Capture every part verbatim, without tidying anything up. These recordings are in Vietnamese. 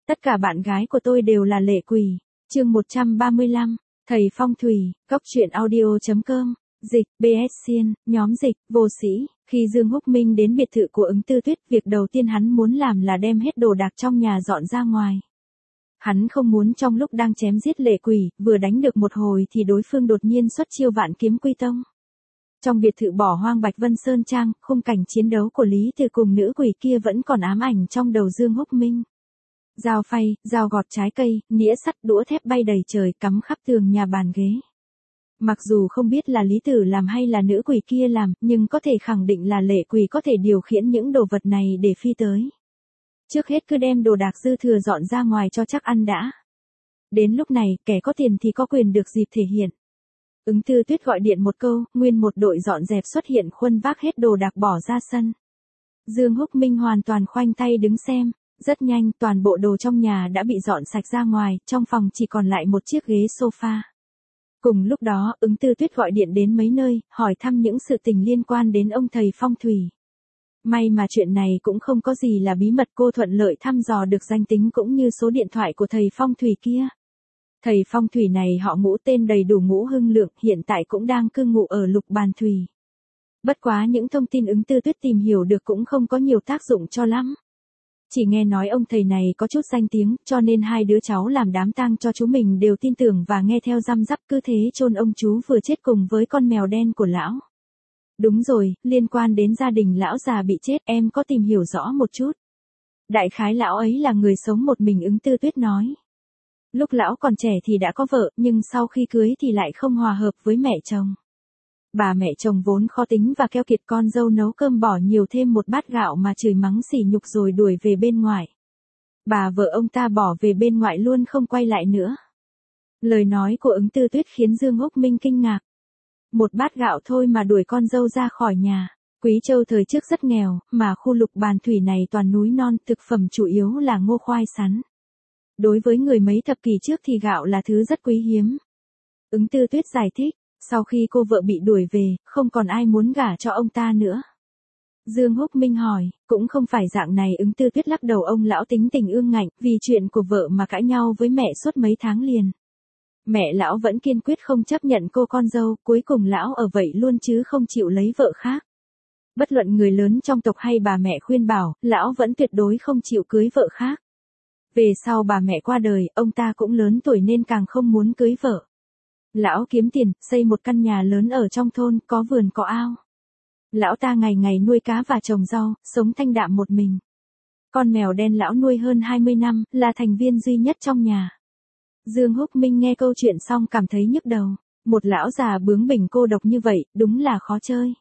Tất cả bạn gái của tôi đều là lệ quỷ. Chương một trăm ba mươi lăm, Thầy Phong Thủy, Góc truyện audio chấm com, dịch, bê ét Xiên, nhóm dịch, vô sĩ. Khi Dương Húc Minh đến biệt thự của Ứng Tư Tuyết, việc đầu tiên hắn muốn làm là đem hết đồ đạc trong nhà dọn ra ngoài. Hắn không muốn trong lúc đang chém giết lệ quỷ, vừa đánh được một hồi thì đối phương đột nhiên xuất chiêu Vạn Kiếm Quy Tông. Trong biệt thự bỏ hoang Bạch Vân Sơn Trang, khung cảnh chiến đấu của Lý Từ cùng nữ quỷ kia vẫn còn ám ảnh trong đầu Dương Húc Minh. Dao phay, dao gọt trái cây, nĩa sắt, đũa thép bay đầy trời cắm khắp tường nhà bàn ghế. Mặc dù không biết là Lý Tử làm hay là nữ quỷ kia làm, nhưng có thể khẳng định là lệ quỷ có thể điều khiển những đồ vật này để phi tới. Trước hết cứ đem đồ đạc dư thừa dọn ra ngoài cho chắc ăn đã. Đến lúc này, kẻ có tiền thì có quyền được dịp thể hiện. Ứng Tư Tuyết gọi điện một câu, nguyên một đội dọn dẹp xuất hiện khuân vác hết đồ đạc bỏ ra sân. Dương Húc Minh hoàn toàn khoanh tay đứng xem. Rất nhanh, toàn bộ đồ trong nhà đã bị dọn sạch ra ngoài, trong phòng chỉ còn lại một chiếc ghế sofa. Cùng lúc đó, Ứng Tư Tuyết gọi điện đến mấy nơi, hỏi thăm những sự tình liên quan đến ông thầy phong thủy. May mà chuyện này cũng không có gì là bí mật, cô thuận lợi thăm dò được danh tính cũng như số điện thoại của thầy phong thủy kia. Thầy phong thủy này họ Ngũ, tên đầy đủ Ngũ Hưng Lượng, hiện tại cũng đang cư ngụ ở Lục Bàn Thủy. Bất quá những thông tin Ứng Tư Tuyết tìm hiểu được cũng không có nhiều tác dụng cho lắm. Chỉ nghe nói ông thầy này có chút danh tiếng, cho nên hai đứa cháu làm đám tang cho chú mình đều tin tưởng và nghe theo răm rắp, cứ thế chôn ông chú vừa chết cùng với con mèo đen của lão. Đúng rồi, liên quan đến gia đình lão già bị chết, em có tìm hiểu rõ một chút. Đại khái lão ấy là người sống một mình, Ứng Tư Tuyết nói. Lúc lão còn trẻ thì đã có vợ, nhưng sau khi cưới thì lại không hòa hợp với mẹ chồng. Bà mẹ chồng vốn khó tính và keo kiệt, con dâu nấu cơm bỏ nhiều thêm một bát gạo mà chửi mắng sỉ nhục rồi đuổi về bên ngoài. Bà vợ ông ta bỏ về bên ngoại luôn không quay lại nữa. Lời nói của Ứng Tư Tuyết khiến Dương Húc Minh kinh ngạc. Một bát gạo thôi mà đuổi con dâu ra khỏi nhà. Quý Châu thời trước rất nghèo, mà khu Lục Bàn Thủy này toàn núi non, thực phẩm chủ yếu là ngô khoai sắn. Đối với người mấy thập kỷ trước thì gạo là thứ rất quý hiếm. Ứng Tư Tuyết giải thích. Sau khi cô vợ bị đuổi về, không còn ai muốn gả cho ông ta nữa. Dương Húc Minh hỏi, cũng không phải dạng này, Ứng Tư Tuyết lắc đầu, ông lão tính tình ương ngạnh, vì chuyện của vợ mà cãi nhau với mẹ suốt mấy tháng liền. Mẹ lão vẫn kiên quyết không chấp nhận cô con dâu, cuối cùng lão ở vậy luôn chứ không chịu lấy vợ khác. Bất luận người lớn trong tộc hay bà mẹ khuyên bảo, lão vẫn tuyệt đối không chịu cưới vợ khác. Về sau bà mẹ qua đời, ông ta cũng lớn tuổi nên càng không muốn cưới vợ. Lão kiếm tiền, xây một căn nhà lớn ở trong thôn, có vườn có ao. Lão ta ngày ngày nuôi cá và trồng rau, sống thanh đạm một mình. Con mèo đen lão nuôi hơn hai mươi năm, là thành viên duy nhất trong nhà. Dương Húc Minh nghe câu chuyện xong cảm thấy nhức đầu. Một lão già bướng bỉnh cô độc như vậy, đúng là khó chơi.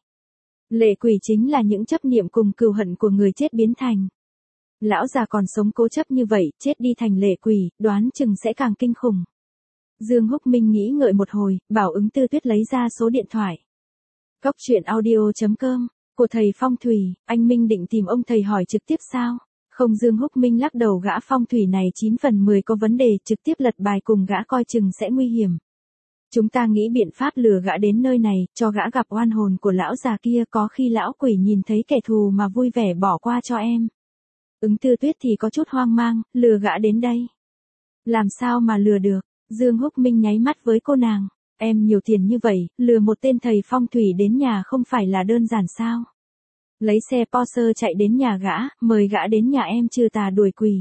Lệ quỷ chính là những chấp niệm cùng cừu hận của người chết biến thành. Lão già còn sống cố chấp như vậy, chết đi thành lệ quỷ, đoán chừng sẽ càng kinh khủng. Dương Húc Minh nghĩ ngợi một hồi, bảo Ứng Tư Tuyết lấy ra số điện thoại. Góc truyện audio chấm com, của thầy phong thủy, anh Minh định tìm ông thầy hỏi trực tiếp sao? Không, Dương Húc Minh lắc đầu, gã phong thủy này chín phần mười có vấn đề, trực tiếp lật bài cùng gã coi chừng sẽ nguy hiểm. Chúng ta nghĩ biện pháp lừa gã đến nơi này, cho gã gặp oan hồn của lão già kia, có khi lão quỷ nhìn thấy kẻ thù mà vui vẻ bỏ qua cho em. Ứng Tư Tuyết thì có chút hoang mang, lừa gã đến đây. Làm sao mà lừa được? Dương Húc Minh nháy mắt với cô nàng, em nhiều tiền như vậy, lừa một tên thầy phong thủy đến nhà không phải là đơn giản sao? Lấy xe Porsche chạy đến nhà gã, mời gã đến nhà em trừ tà đuổi quỷ.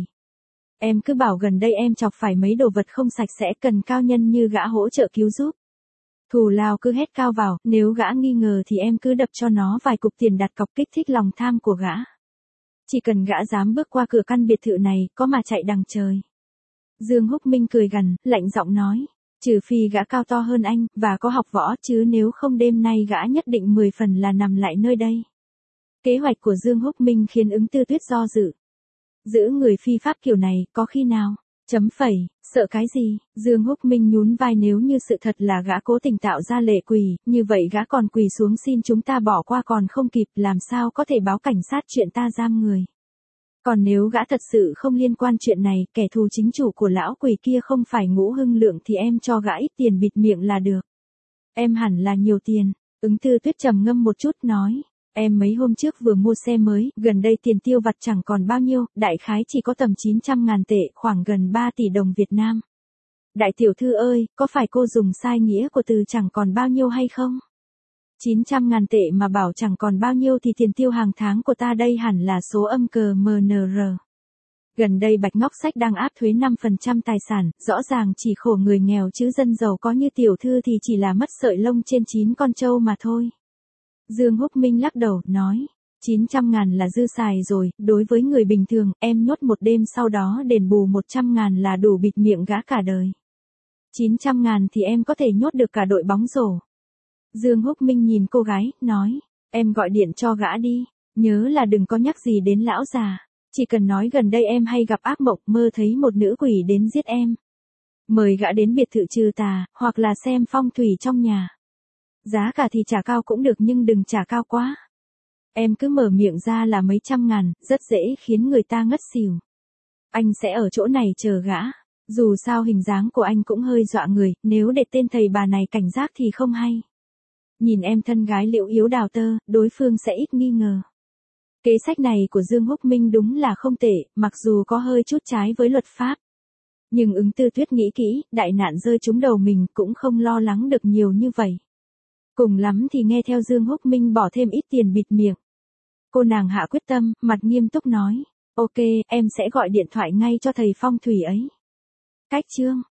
Em cứ bảo gần đây em chọc phải mấy đồ vật không sạch sẽ, cần cao nhân như gã hỗ trợ cứu giúp. Thù lao cứ hét cao vào, nếu gã nghi ngờ thì em cứ đập cho nó vài cục tiền đặt cọc kích thích lòng tham của gã. Chỉ cần gã dám bước qua cửa căn biệt thự này, có mà chạy đằng trời. Dương Húc Minh cười gằn, lạnh giọng nói, trừ phi gã cao to hơn anh, và có học võ, chứ nếu không đêm nay gã nhất định mười phần là nằm lại nơi đây. Kế hoạch của Dương Húc Minh khiến Ứng Tư Tuyết do dự. Giữ người phi pháp kiểu này, có khi nào? Chấm phẩy, sợ cái gì? Dương Húc Minh nhún vai, nếu như sự thật là gã cố tình tạo ra lệ quỷ, như vậy gã còn quỳ xuống xin chúng ta bỏ qua còn không kịp, làm sao có thể báo cảnh sát chuyện ta giam người. Còn nếu gã thật sự không liên quan chuyện này, kẻ thù chính chủ của lão quỷ kia không phải Ngũ Hưng Lượng thì em cho gã ít tiền bịt miệng là được. Em hẳn là nhiều tiền. Ứng Tư Tuyết trầm ngâm một chút nói, Em mấy hôm trước vừa mua xe mới, gần đây tiền tiêu vặt chẳng còn bao nhiêu, đại khái chỉ có tầm chín trăm ngàn tệ, khoảng gần ba tỷ đồng Việt Nam. Đại tiểu thư ơi, có phải cô dùng sai nghĩa của từ chẳng còn bao nhiêu hay không? chín trăm ngàn tệ mà bảo chẳng còn bao nhiêu thì tiền tiêu hàng tháng của ta đây hẳn là số âm cờ em en rờ. Gần đây Bạch Ngọc Sách đang áp thuế năm phần trăm tài sản, rõ ràng chỉ khổ người nghèo chứ dân giàu có như tiểu thư thì chỉ là mất sợi lông trên chín con trâu mà thôi. Dương Húc Minh lắc đầu, nói, chín trăm ngàn là dư xài rồi, đối với người bình thường, em nhốt một đêm sau đó đền bù một trăm ngàn là đủ bịt miệng gã cả đời. chín trăm ngàn thì em có thể nhốt được cả đội bóng rổ. Dương Húc Minh nhìn cô gái, nói, em gọi điện cho gã đi, nhớ là đừng có nhắc gì đến lão già. Chỉ cần nói gần đây em hay gặp ác mộng, mơ thấy một nữ quỷ đến giết em. Mời gã đến biệt thự trừ tà, hoặc là xem phong thủy trong nhà. Giá cả thì trả cao cũng được nhưng đừng trả cao quá. Em cứ mở miệng ra là mấy trăm ngàn, rất dễ khiến người ta ngất xỉu. Anh sẽ ở chỗ này chờ gã. Dù sao hình dáng của anh cũng hơi dọa người, nếu để tên thầy bà này cảnh giác thì không hay. Nhìn em thân gái liễu yếu đào tơ, đối phương sẽ ít nghi ngờ. Kế sách này của Dương Húc Minh đúng là không tệ, mặc dù có hơi chút trái với luật pháp. Nhưng Ứng Tư Tuyết nghĩ kỹ, đại nạn rơi trúng đầu mình cũng không lo lắng được nhiều như vậy. Cùng lắm thì nghe theo Dương Húc Minh bỏ thêm ít tiền bịt miệng. Cô nàng hạ quyết tâm, mặt nghiêm túc nói, ok, em sẽ gọi điện thoại ngay cho thầy phong thủy ấy. Cách chương